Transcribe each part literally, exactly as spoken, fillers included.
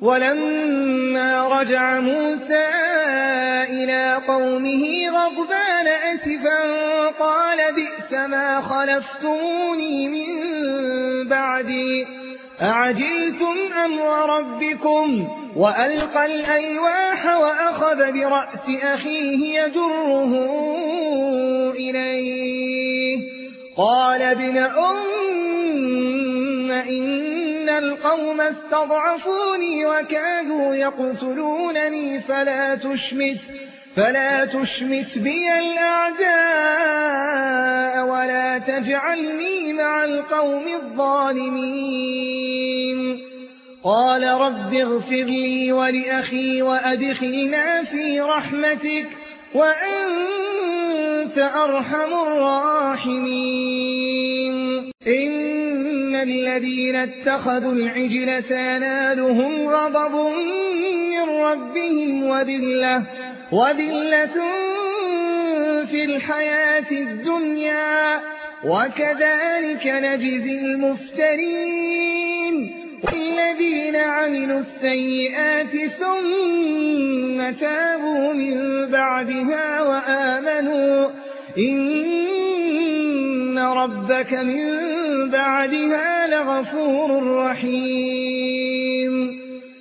ولما رجع موسى إلى قومه غضبان أسفا قال بئس ما خلفتموني من بعدي أعجلتم أمر ربكم وألقى الألواح وأخذ برأس أخيه يجره إليه قال ابن أم إن القوم استضعفوني وكادوا يقتلونني فلا تشمت فلا تشمت بي الأعداء ولا تجعلني مع القوم الظالمين قال رب اغفر لي ولأخي وأدخلنا في رحمتك وأنت أرحم الراحمين إن الذين اتخذوا العجل سينالهم غضب من ربهم وذلة وذلة في الحياة الدنيا وكذلك نجزي المفترين الذين عملوا السيئات ثم تابوا من بعدها وآمنوا إن ربك من بعدها لغفور رحيم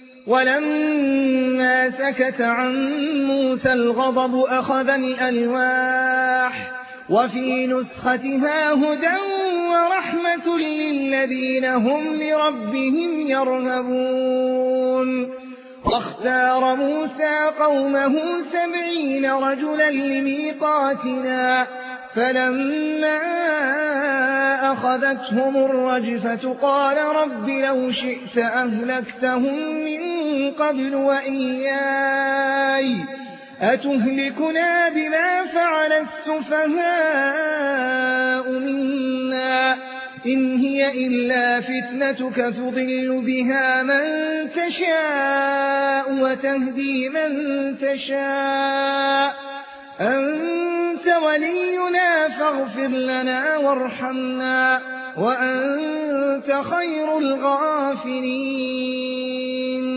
ولما سكت عن موسى الغضب أخذ الألواح وفي نسختها هدى ورحمة للذين هم لربهم يرهبون واختار موسى قومه سبعين رجلا لميقاتنا فلما أخذتهم الرجفة قال رب لو شئت أهلكتهم من قبل وإياي أتهلكنا بما فعل السفهاء منا إن هي إلا فتنتك تضل بها من تشاء وتهدي من تشاء أنت ولينا فاغفر لنا وارحمنا وأنت خير الغافرين